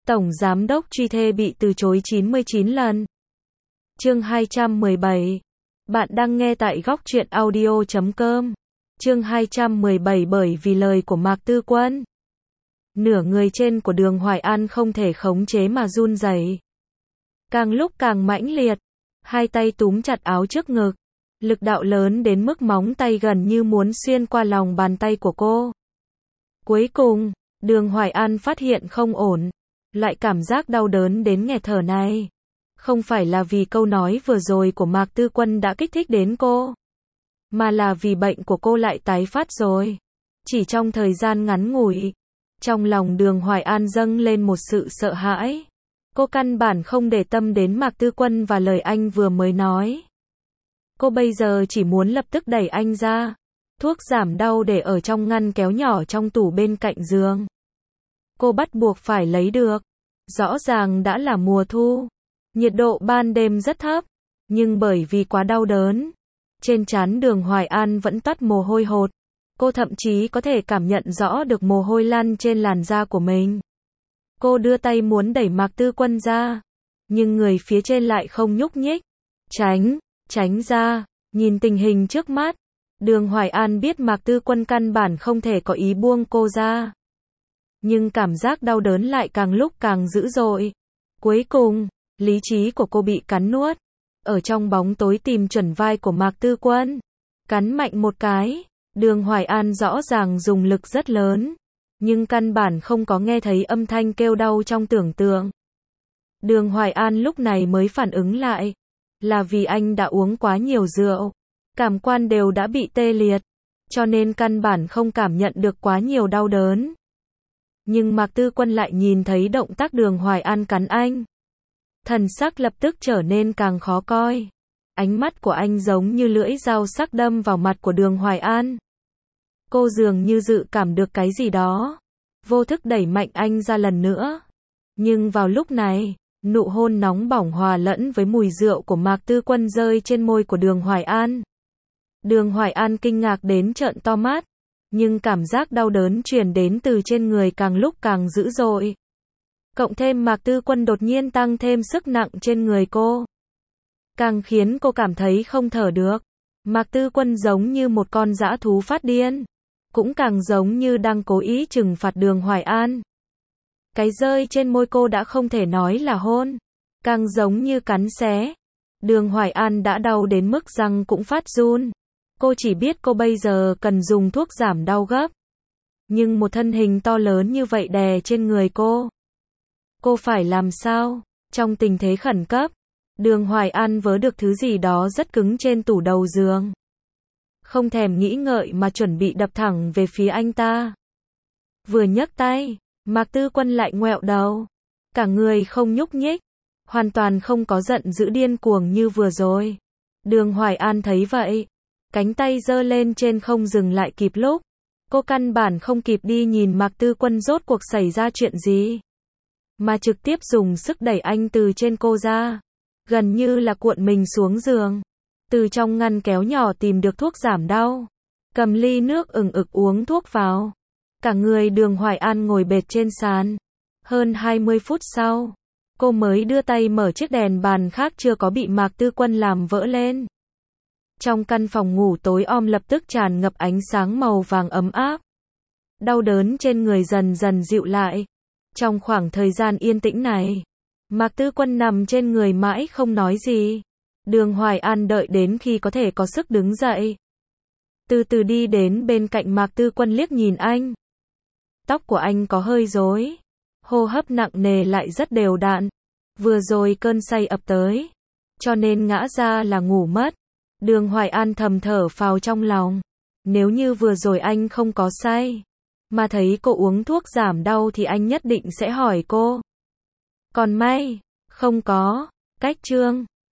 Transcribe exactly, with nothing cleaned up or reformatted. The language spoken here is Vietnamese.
Tổng Giám đốc truy thê bị từ chối chín mươi chín lần. Chương hai trăm mười bảy. Bạn đang nghe tại góc truyện audio chấm com. Chương hai trăm mười bảy bởi vì lời của Mạc Tư Quân. Nửa người trên của Đường Hoài An không thể khống chế mà run rẩy. Càng lúc càng mãnh liệt. Hai tay túm chặt áo trước ngực. Lực đạo lớn đến mức móng tay gần như muốn xuyên qua lòng bàn tay của cô. Cuối cùng, Đường Hoài An phát hiện không ổn. Loại cảm giác đau đớn đến nghẹt thở này. Không phải là vì câu nói vừa rồi của Mạc Tư Quân đã kích thích đến cô. Mà là vì bệnh của cô lại tái phát rồi. Chỉ trong thời gian ngắn ngủi. Trong lòng Đường Hoài An dâng lên một sự sợ hãi. Cô căn bản không để tâm đến Mạc Tư Quân và lời anh vừa mới nói. Cô bây giờ chỉ muốn lập tức đẩy anh ra. Thuốc giảm đau để ở trong ngăn kéo nhỏ trong tủ bên cạnh giường. Cô bắt buộc phải lấy được. Rõ ràng đã là mùa thu. Nhiệt độ ban đêm rất thấp. Nhưng bởi vì quá đau đớn. Trên trán Đường Hoài An vẫn toát mồ hôi hột. Cô thậm chí có thể cảm nhận rõ được mồ hôi lăn trên làn da của mình. Cô đưa tay muốn đẩy Mạc Tư Quân ra. Nhưng người phía trên lại không nhúc nhích. Tránh, tránh ra. Nhìn tình hình trước mắt. Đường Hoài An biết Mạc Tư Quân căn bản không thể có ý buông cô ra. Nhưng cảm giác đau đớn lại càng lúc càng dữ dội. Cuối cùng, lý trí của cô bị cắn nuốt. Ở trong bóng tối tìm chuẩn vai của Mạc Tư Quân. Cắn mạnh một cái. Đường Hoài An rõ ràng dùng lực rất lớn. Nhưng căn bản không có nghe thấy âm thanh kêu đau trong tưởng tượng. Đường Hoài An lúc này mới phản ứng lại. Là vì anh đã uống quá nhiều rượu. Cảm quan đều đã bị tê liệt. Cho nên căn bản không cảm nhận được quá nhiều đau đớn. Nhưng Mạc Tư Quân lại nhìn thấy động tác Đường Hoài An cắn anh. Thần sắc lập tức trở nên càng khó coi. Ánh mắt của anh giống như lưỡi dao sắc đâm vào mặt của Đường Hoài An. Cô dường như dự cảm được cái gì đó. Vô thức đẩy mạnh anh ra lần nữa. Nhưng vào lúc này, nụ hôn nóng bỏng hòa lẫn với mùi rượu của Mạc Tư Quân rơi trên môi của Đường Hoài An. Đường Hoài An kinh ngạc đến trợn to mắt. Nhưng cảm giác đau đớn truyền đến từ trên người càng lúc càng dữ dội. Cộng thêm Mạc Tư Quân đột nhiên tăng thêm sức nặng trên người cô. Càng khiến cô cảm thấy không thở được. Mạc Tư Quân giống như một con dã thú phát điên. Cũng càng giống như đang cố ý trừng phạt Đường Hoài An. Cái rơi trên môi cô đã không thể nói là hôn. Càng giống như cắn xé. Đường Hoài An đã đau đến mức răng cũng phát run. Cô chỉ biết cô bây giờ cần dùng thuốc giảm đau gấp. Nhưng một thân hình to lớn như vậy đè trên người cô. Cô phải làm sao? Trong tình thế khẩn cấp, Đường Hoài An vớ được thứ gì đó rất cứng trên tủ đầu giường. Không thèm nghĩ ngợi mà chuẩn bị đập thẳng về phía anh ta. Vừa nhấc tay, Mạc Tư Quân lại ngoẹo đầu. Cả người không nhúc nhích. Hoàn toàn không có giận dữ điên cuồng như vừa rồi. Đường Hoài An thấy vậy. Cánh tay giơ lên trên không dừng lại kịp lúc. Cô căn bản không kịp đi nhìn Mạc Tư Quân rốt cuộc xảy ra chuyện gì. Mà trực tiếp dùng sức đẩy anh từ trên cô ra. Gần như là cuộn mình xuống giường. Từ trong ngăn kéo nhỏ tìm được thuốc giảm đau. Cầm ly nước ừng ực uống thuốc vào. Cả người Đường Hoài An ngồi bệt trên sàn. Hơn hai mươi phút sau, cô mới đưa tay mở chiếc đèn bàn khác chưa có bị Mạc Tư Quân làm vỡ lên. Trong căn phòng ngủ tối om lập tức tràn ngập ánh sáng màu vàng ấm áp. Đau đớn trên người dần dần dịu lại. Trong khoảng thời gian yên tĩnh này, Mạc Tư Quân nằm trên người mãi không nói gì. Đường Hoài An đợi đến khi có thể có sức đứng dậy. Từ từ đi đến bên cạnh Mạc Tư Quân liếc nhìn anh. Tóc của anh có hơi rối. Hô hấp nặng nề lại rất đều đặn. Vừa rồi cơn say ập tới. Cho nên ngã ra là ngủ mất. Đường Hoài An thầm thở phào trong lòng. Nếu như vừa rồi anh không có say, mà thấy cô uống thuốc giảm đau thì anh nhất định sẽ hỏi cô. Còn may, không có. Cách chương